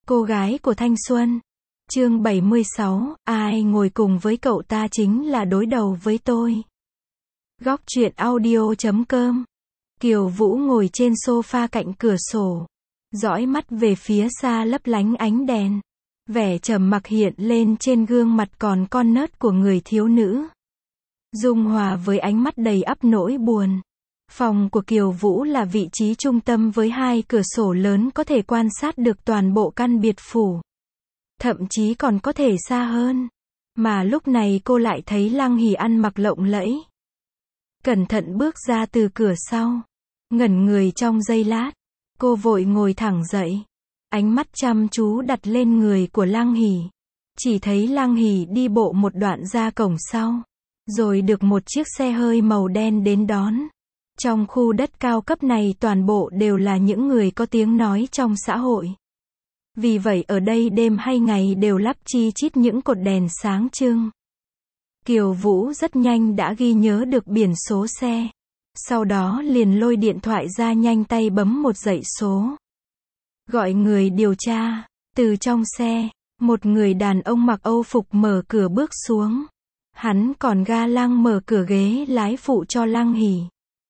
Cô gái của thanh xuân. Chương 76, ai ngồi cùng với cậu ta chính là đối đầu với tôi. Góc truyện audio.com. Kiều Vũ ngồi trên sofa cạnh cửa sổ, dõi mắt về phía xa lấp lánh ánh đèn. Vẻ trầm mặc hiện lên trên gương mặt còn con nớt của người thiếu nữ, dung hòa với ánh mắt đầy ắp nỗi buồn. Phòng của Kiều Vũ là vị trí trung tâm với hai cửa sổ lớn có thể quan sát được toàn bộ căn biệt phủ. Thậm chí còn có thể xa hơn. Mà lúc này cô lại thấy Lăng Hỉ ăn mặc lộng lẫy, cẩn thận bước ra từ cửa sau. Ngẩn người trong giây lát, cô vội ngồi thẳng dậy, ánh mắt chăm chú đặt lên người của Lăng Hỉ. Chỉ thấy Lăng Hỉ đi bộ một đoạn ra cổng sau, rồi được một chiếc xe hơi màu đen đến đón. Trong khu đất cao cấp này toàn bộ đều là những người có tiếng nói trong xã hội. Vì vậy ở đây đêm hay ngày đều lắp chi chít những cột đèn sáng trưng. Kiều Vũ rất nhanh đã ghi nhớ được biển số xe. Sau đó liền lôi điện thoại ra nhanh tay bấm một dãy số. Gọi người điều tra. Từ trong xe, một người đàn ông mặc Âu phục mở cửa bước xuống. Hắn còn ga lăng mở cửa ghế lái phụ cho Lăng Hỉ.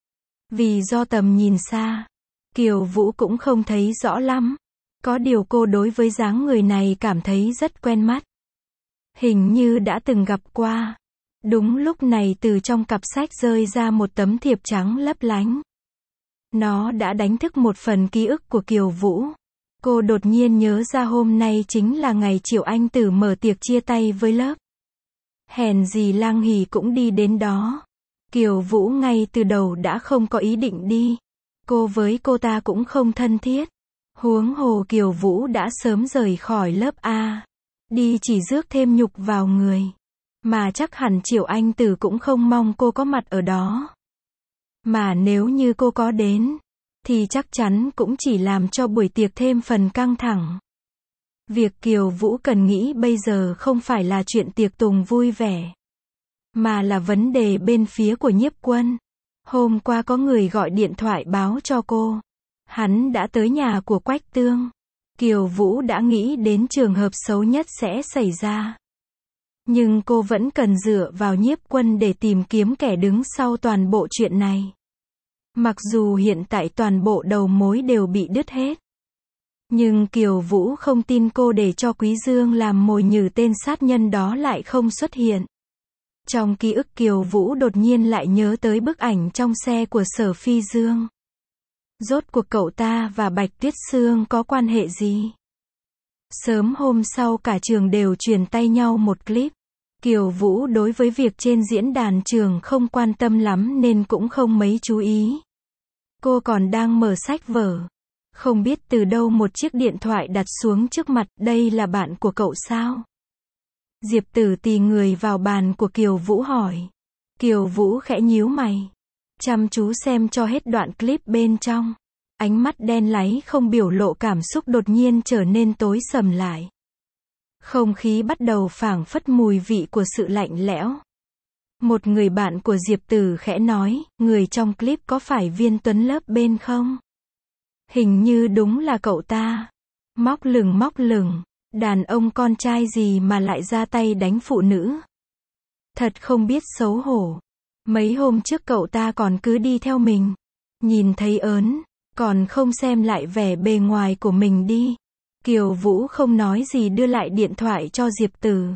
Vì do tầm nhìn xa, Kiều Vũ cũng không thấy rõ lắm. Có điều cô đối với dáng người này cảm thấy rất quen mắt. Hình như đã từng gặp qua. Đúng lúc này từ trong cặp sách rơi ra một tấm thiệp trắng lấp lánh. Nó đã đánh thức một phần ký ức của Kiều Vũ. Cô đột nhiên nhớ ra hôm nay chính là ngày Triệu Anh Tử mở tiệc chia tay với lớp. Hèn gì Lăng Hỉ cũng đi đến đó. Kiều Vũ ngay từ đầu đã không có ý định đi. Cô với cô ta cũng không thân thiết. Huống hồ Kiều Vũ đã sớm rời khỏi lớp A. Đi chỉ rước thêm nhục vào người. Mà chắc hẳn Triệu Anh Tử cũng không mong cô có mặt ở đó. Mà nếu như cô có đến, thì chắc chắn cũng chỉ làm cho buổi tiệc thêm phần căng thẳng. Việc Kiều Vũ cần nghĩ bây giờ không phải là chuyện tiệc tùng vui vẻ, mà là vấn đề bên phía của Nhiếp Quân. Hôm qua có người gọi điện thoại báo cho cô. Hắn đã tới nhà của Quách Tương. Kiều Vũ đã nghĩ đến trường hợp xấu nhất sẽ xảy ra. Nhưng cô vẫn cần dựa vào Nhiếp Quân để tìm kiếm kẻ đứng sau toàn bộ chuyện này. Mặc dù hiện tại toàn bộ đầu mối đều bị đứt hết. Nhưng Kiều Vũ không tin cô để cho Quý Dương làm mồi nhử tên sát nhân đó lại không xuất hiện. Trong ký ức Kiều Vũ đột nhiên lại nhớ tới bức ảnh trong xe của Sở Phi Dương. Rốt cuộc cậu ta và Bạch Tuyết Sương có quan hệ gì? Sớm hôm sau cả trường đều truyền tay nhau một clip. Kiều Vũ đối với việc trên diễn đàn trường không quan tâm lắm nên cũng không mấy chú ý. Cô còn đang mở sách vở. Không biết từ đâu một chiếc điện thoại đặt xuống trước mặt, đây là bạn của cậu sao? Diệp Tử tì người vào bàn của Kiều Vũ hỏi. Kiều Vũ khẽ nhíu mày, chăm chú xem cho hết đoạn clip bên trong. Ánh mắt đen láy không biểu lộ cảm xúc đột nhiên trở nên tối sầm lại. Không khí bắt đầu phảng phất mùi vị của sự lạnh lẽo. Một người bạn của Diệp Tử khẽ nói, người trong clip có phải Viên Tuấn lớp bên không? Hình như đúng là cậu ta. Móc lửng, đàn ông con trai gì mà lại ra tay đánh phụ nữ. Thật không biết xấu hổ. Mấy hôm trước cậu ta còn cứ đi theo mình. Nhìn thấy ớn, còn không xem lại vẻ bề ngoài của mình đi. Kiều Vũ không nói gì đưa lại điện thoại cho Diệp Tử.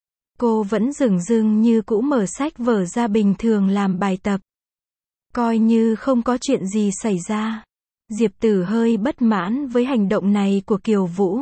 Cô vẫn dửng dưng như cũ mở sách vở ra bình thường làm bài tập. Coi như không có chuyện gì xảy ra. Diệp Tử hơi bất mãn với hành động này của Kiều Vũ.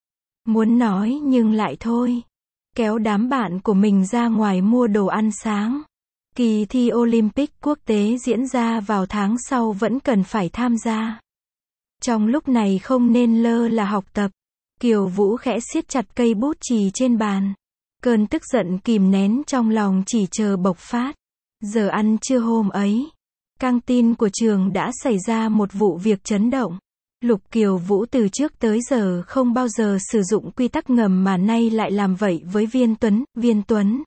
Muốn nói nhưng lại thôi. Kéo đám bạn của mình ra ngoài mua đồ ăn sáng. Kỳ thi Olympic quốc tế diễn ra vào tháng sau vẫn cần phải tham gia. Trong lúc này không nên lơ là học tập. Kiều Vũ khẽ siết chặt cây bút chì trên bàn. Cơn tức giận kìm nén trong lòng chỉ chờ bộc phát. Giờ ăn trưa hôm ấy, căng tin của trường đã xảy ra một vụ việc chấn động. Lục Kiều Vũ từ trước tới giờ không bao giờ sử dụng quy tắc ngầm mà nay lại làm vậy với Viên Tuấn.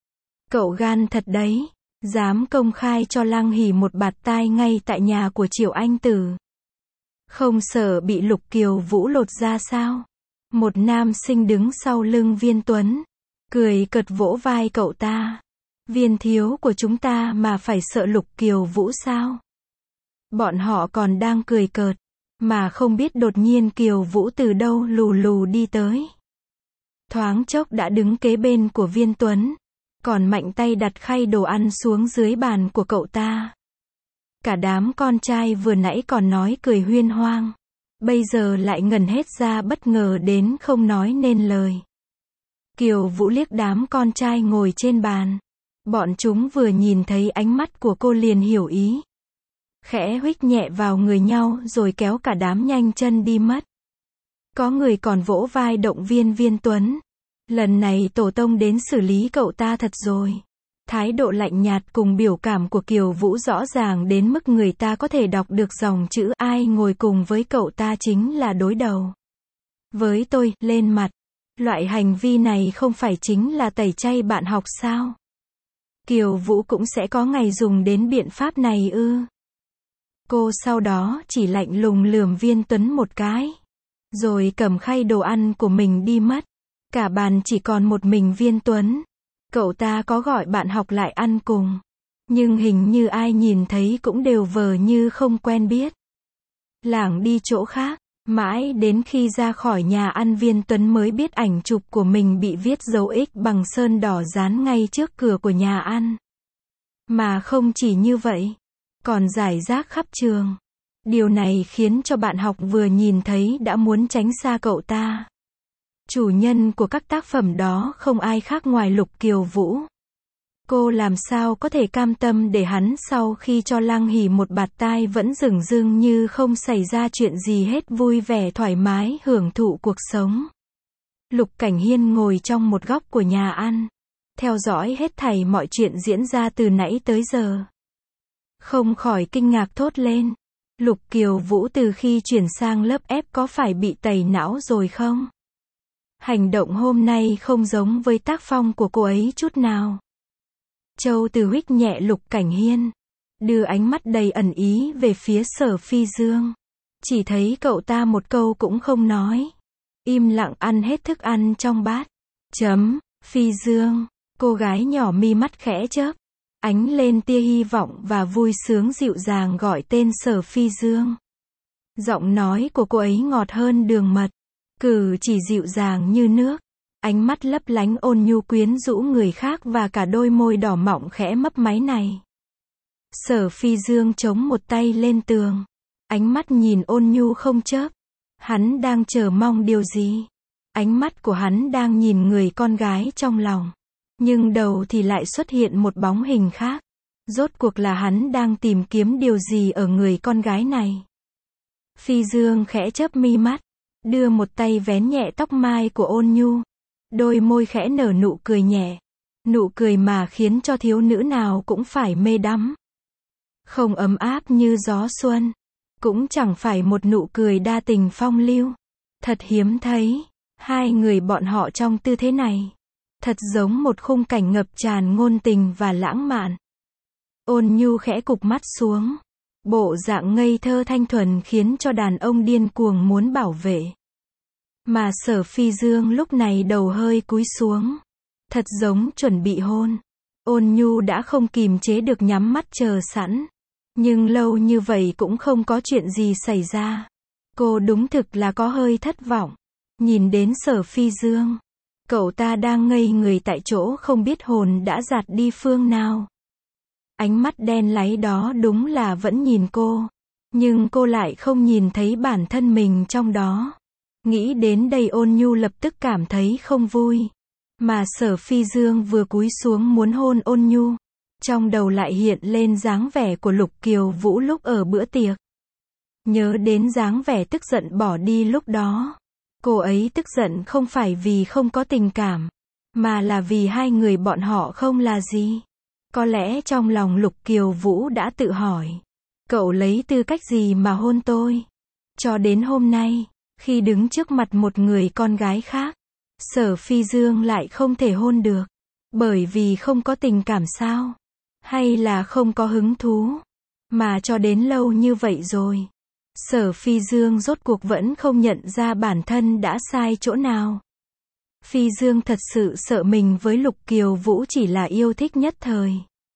Cậu gan thật đấy, dám công khai cho Lăng Hỉ một bạt tai ngay tại nhà của Triệu Anh Tử. Không sợ bị Lục Kiều Vũ lột ra sao? Một nam sinh đứng sau lưng Viên Tuấn, cười cợt vỗ vai cậu ta. Viên thiếu của chúng ta mà phải sợ Lục Kiều Vũ sao? Bọn họ còn đang cười cợt, mà không biết đột nhiên Kiều Vũ từ đâu lù lù đi tới. Thoáng chốc đã đứng kế bên của Viên Tuấn, còn mạnh tay đặt khay đồ ăn xuống dưới bàn của cậu ta. Cả đám con trai vừa nãy còn nói cười huyên hoang, bây giờ lại ngẩn hết ra bất ngờ đến không nói nên lời. Kiều Vũ liếc đám con trai ngồi trên bàn. Bọn chúng vừa nhìn thấy ánh mắt của cô liền hiểu ý. Khẽ huých nhẹ vào người nhau rồi kéo cả đám nhanh chân đi mất. Có người còn vỗ vai động viên Viên Tuấn. Lần này tổ tông đến xử lý cậu ta thật rồi. Thái độ lạnh nhạt cùng biểu cảm của Kiều Vũ rõ ràng đến mức người ta có thể đọc được dòng chữ ai ngồi cùng với cậu ta chính là đối đầu với tôi, lên mặt. Loại hành vi này không phải chính là tẩy chay bạn học sao? Kiều Vũ cũng sẽ có ngày dùng đến biện pháp này ư? Cô sau đó chỉ lạnh lùng lườm Viên Tuấn một cái, rồi cầm khay đồ ăn của mình đi mất. Cả bàn chỉ còn một mình Viên Tuấn. Cậu ta có gọi bạn học lại ăn cùng, nhưng hình như ai nhìn thấy cũng đều vờ như không quen biết. Lảng đi chỗ khác, mãi đến khi ra khỏi nhà ăn Viên Tuấn mới biết ảnh chụp của mình bị viết dấu X bằng sơn đỏ dán ngay trước cửa của nhà ăn. Mà không chỉ như vậy, còn rải rác khắp trường. Điều này khiến cho bạn học vừa nhìn thấy đã muốn tránh xa cậu ta. Chủ nhân của các tác phẩm đó không ai khác ngoài Lục Kiều Vũ. Cô làm sao có thể cam tâm để hắn sau khi cho Lăng Hỉ một bạt tai vẫn dửng dưng như không xảy ra chuyện gì hết vui vẻ thoải mái hưởng thụ cuộc sống. Lục Cảnh Hiên ngồi trong một góc của nhà ăn, theo dõi hết thảy mọi chuyện diễn ra từ nãy tới giờ. Không khỏi kinh ngạc thốt lên. Lục Kiều Vũ từ khi chuyển sang lớp F có phải bị tẩy não rồi không? Hành động hôm nay không giống với tác phong của cô ấy chút nào. Châu Từ huých nhẹ Lục Cảnh Hiên, đưa ánh mắt đầy ẩn ý về phía Sở Phi Dương. Chỉ thấy cậu ta một câu cũng không nói, im lặng ăn hết thức ăn trong bát. Phi Dương, cô gái nhỏ mi mắt khẽ chớp, ánh lên tia hy vọng và vui sướng dịu dàng gọi tên Sở Phi Dương. Giọng nói của cô ấy ngọt hơn đường mật, cử chỉ dịu dàng như nước, ánh mắt lấp lánh ôn nhu quyến rũ người khác và cả đôi môi đỏ mọng khẽ mấp máy này. Sở Phi Dương chống một tay lên tường, ánh mắt nhìn ôn nhu không chớp. Hắn đang chờ mong điều gì? Ánh mắt của hắn đang nhìn người con gái trong lòng, nhưng đầu thì lại xuất hiện một bóng hình khác. Rốt cuộc là hắn đang tìm kiếm điều gì ở người con gái này? Phi Dương khẽ chớp mi mắt, đưa một tay vén nhẹ tóc mai của ôn nhu. Đôi môi khẽ nở nụ cười nhẹ. Nụ cười mà khiến cho thiếu nữ nào cũng phải mê đắm. Không ấm áp như gió xuân, cũng chẳng phải một nụ cười đa tình phong lưu. Thật hiếm thấy, hai người bọn họ trong tư thế này. Thật giống một khung cảnh ngập tràn ngôn tình và lãng mạn. Ôn nhu khẽ cụp mắt xuống. Bộ dạng ngây thơ thanh thuần khiến cho đàn ông điên cuồng muốn bảo vệ. Mà Sở Phi Dương lúc này đầu hơi cúi xuống, thật giống chuẩn bị hôn. Ôn nhu đã không kìm chế được nhắm mắt chờ sẵn. Nhưng lâu như vậy cũng không có chuyện gì xảy ra. Cô đúng thực là có hơi thất vọng. Nhìn đến Sở Phi Dương, cậu ta đang ngây người tại chỗ không biết hồn đã giạt đi phương nào. Ánh mắt đen láy đó đúng là vẫn nhìn cô, nhưng cô lại không nhìn thấy bản thân mình trong đó. Nghĩ đến đây ôn nhu lập tức cảm thấy không vui. Mà Sở Phi Dương vừa cúi xuống muốn hôn ôn nhu, trong đầu lại hiện lên dáng vẻ của Lục Kiều Vũ lúc ở bữa tiệc. Nhớ đến dáng vẻ tức giận bỏ đi lúc đó. Cô ấy tức giận không phải vì không có tình cảm, mà là vì hai người bọn họ không là gì. Có lẽ trong lòng Lục Kiều Vũ đã tự hỏi, cậu lấy tư cách gì mà hôn tôi? Cho đến hôm nay, khi đứng trước mặt một người con gái khác, Sở Phi Dương lại không thể hôn được. Bởi vì không có tình cảm sao? Hay là không có hứng thú? Mà cho đến lâu như vậy rồi, Sở Phi Dương rốt cuộc vẫn không nhận ra bản thân đã sai chỗ nào. Phi Dương thật sự sợ mình với Lục Kiều Vũ chỉ là yêu thích nhất thời.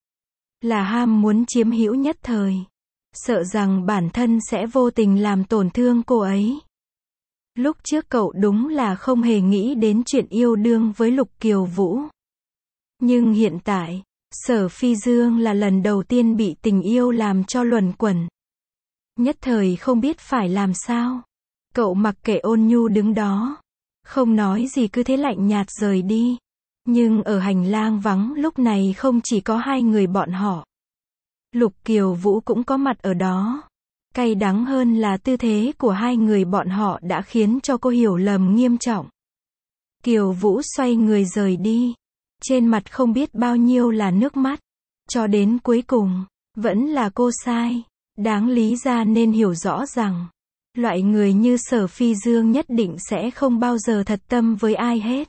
Là ham muốn chiếm hữu nhất thời. Sợ rằng bản thân sẽ vô tình làm tổn thương cô ấy. Lúc trước cậu đúng là không hề nghĩ đến chuyện yêu đương với Lục Kiều Vũ. Nhưng hiện tại, Sở Phi Dương là lần đầu tiên bị tình yêu làm cho luẩn quẩn. Nhất thời không biết phải làm sao. Cậu mặc kệ Ôn Nhu đứng đó. Không nói gì cứ thế lạnh nhạt rời đi. Nhưng ở hành lang vắng lúc này không chỉ có hai người bọn họ. Lục Kiều Vũ cũng có mặt ở đó. Cay đắng hơn là tư thế của hai người bọn họ đã khiến cho cô hiểu lầm nghiêm trọng. Kiều Vũ xoay người rời đi. Trên mặt không biết bao nhiêu là nước mắt. Cho đến cuối cùng, vẫn là cô sai. Đáng lý ra nên hiểu rõ rằng, loại người như Sở Phi Dương nhất định sẽ không bao giờ thật tâm với ai hết.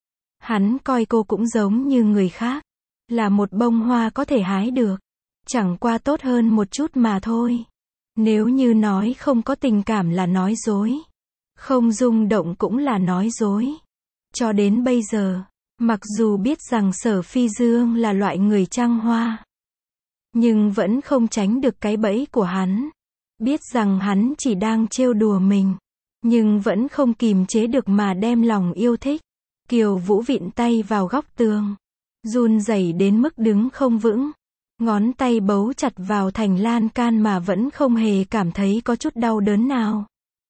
Hắn coi cô cũng giống như người khác. Là một bông hoa có thể hái được. Chẳng qua tốt hơn một chút mà thôi. Nếu như nói không có tình cảm là nói dối. Không rung động cũng là nói dối. Cho đến bây giờ, mặc dù biết rằng Sở Phi Dương là loại người trăng hoa, nhưng vẫn không tránh được cái bẫy của hắn. Biết rằng hắn chỉ đang trêu đùa mình, nhưng vẫn không kìm chế được mà đem lòng yêu thích. Kiều Vũ vịn tay vào góc tường, run rẩy đến mức đứng không vững. Ngón tay bấu chặt vào thành lan can mà vẫn không hề cảm thấy có chút đau đớn nào.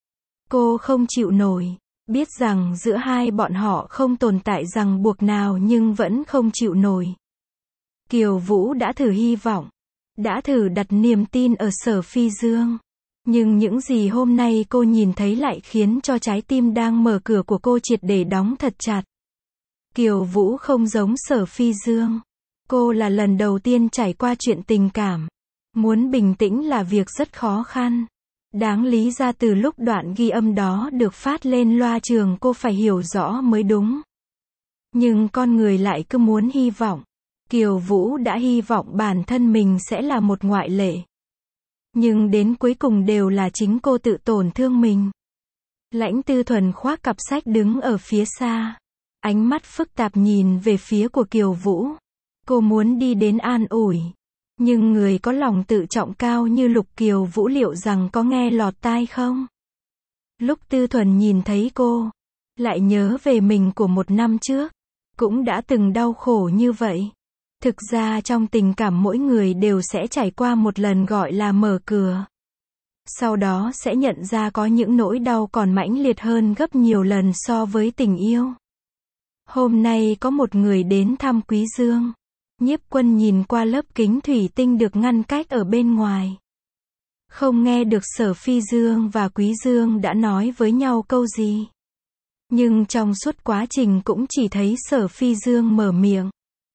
Cô không chịu nổi, biết rằng giữa hai bọn họ không tồn tại ràng buộc nào nhưng vẫn không chịu nổi. Kiều Vũ đã thử hy vọng, đã thử đặt niềm tin ở Sở Phi Dương. Nhưng những gì hôm nay cô nhìn thấy lại khiến cho trái tim đang mở cửa của cô triệt để đóng thật chặt. Kiều Vũ không giống Sở Phi Dương. Cô là lần đầu tiên trải qua chuyện tình cảm. Muốn bình tĩnh là việc rất khó khăn. Đáng lý ra từ lúc đoạn ghi âm đó được phát lên loa trường cô phải hiểu rõ mới đúng. Nhưng con người lại cứ muốn hy vọng. Kiều Vũ đã hy vọng bản thân mình sẽ là một ngoại lệ. Nhưng đến cuối cùng đều là chính cô tự tổn thương mình. Lãnh Tư Thuần khoác cặp sách đứng ở phía xa. Ánh mắt phức tạp nhìn về phía của Kiều Vũ. Cô muốn đi đến an ủi. Nhưng người có lòng tự trọng cao như Lục Kiều Vũ liệu rằng có nghe lọt tai không? Lúc Tư Thuần nhìn thấy cô, lại nhớ về mình của một năm trước. Cũng đã từng đau khổ như vậy. Thực ra trong tình cảm mỗi người đều sẽ trải qua một lần gọi là mở cửa. Sau đó sẽ nhận ra có những nỗi đau còn mãnh liệt hơn gấp nhiều lần so với tình yêu. Hôm nay có một người đến thăm Quý Dương. Nhiếp Quân nhìn qua lớp kính thủy tinh được ngăn cách ở bên ngoài. Không nghe được Sở Phi Dương và Quý Dương đã nói với nhau câu gì. Nhưng trong suốt quá trình cũng chỉ thấy Sở Phi Dương mở miệng.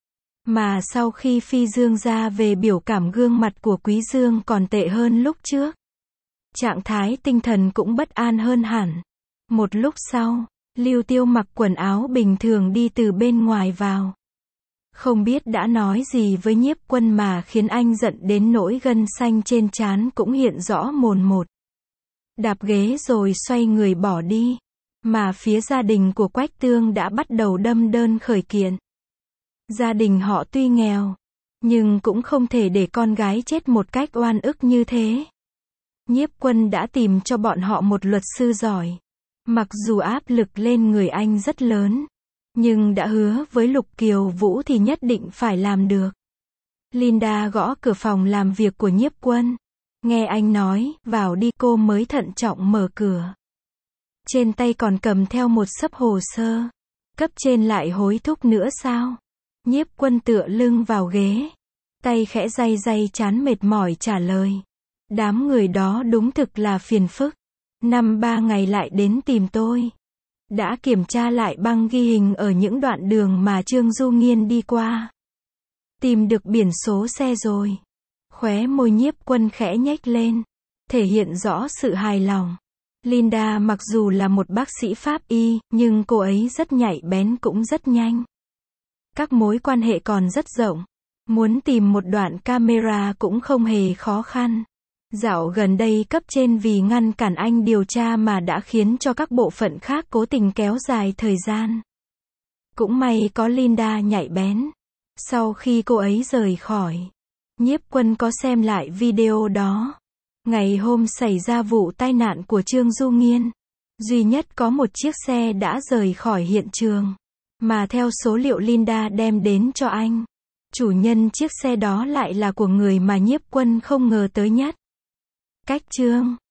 Mà sau khi Phi Dương ra về biểu cảm gương mặt của Quý Dương còn tệ hơn lúc trước. Trạng thái tinh thần cũng bất an hơn hẳn. Một lúc sau, Lưu Tiêu mặc quần áo bình thường đi từ bên ngoài vào. Không biết đã nói gì với Nhiếp Quân mà khiến anh giận đến nỗi gân xanh trên trán cũng hiện rõ mồn một. Đạp ghế rồi xoay người bỏ đi. Mà phía gia đình của Quách Tương đã bắt đầu đâm đơn khởi kiện. Gia đình họ tuy nghèo, nhưng cũng không thể để con gái chết một cách oan ức như thế. Nhiếp Quân đã tìm cho bọn họ một luật sư giỏi. Mặc dù áp lực lên người anh rất lớn, nhưng đã hứa với Lục Kiều Vũ thì nhất định phải làm được. Linda gõ cửa phòng làm việc của Nhiếp Quân. Nghe anh nói, vào đi, cô mới thận trọng mở cửa. Trên tay còn cầm theo một xấp hồ sơ. Cấp trên lại hối thúc nữa sao? Nhiếp Quân tựa lưng vào ghế. Tay khẽ day day trán mệt mỏi trả lời. Đám người đó đúng thực là phiền phức. 3 ngày lại đến tìm tôi. Đã kiểm tra lại băng ghi hình ở những đoạn đường mà Trương Du Nghiên đi qua. Tìm được biển số xe rồi. Khóe môi Nhiếp Quân khẽ nhếch lên. Thể hiện rõ sự hài lòng. Linda mặc dù là một bác sĩ pháp y, nhưng cô ấy rất nhạy bén cũng rất nhanh. Các mối quan hệ còn rất rộng. Muốn tìm một đoạn camera cũng không hề khó khăn. Dạo gần đây cấp trên vì ngăn cản anh điều tra mà đã khiến cho các bộ phận khác cố tình kéo dài thời gian. Cũng may có Linda nhạy bén. Sau khi cô ấy rời khỏi, Nhiếp Quân có xem lại video đó. Ngày hôm xảy ra vụ tai nạn của Trương Du Nghiên, duy nhất có một chiếc xe đã rời khỏi hiện trường. Mà theo số liệu Linda đem đến cho anh, chủ nhân chiếc xe đó lại là của người mà Nhiếp Quân không ngờ tới nhất. Cách chương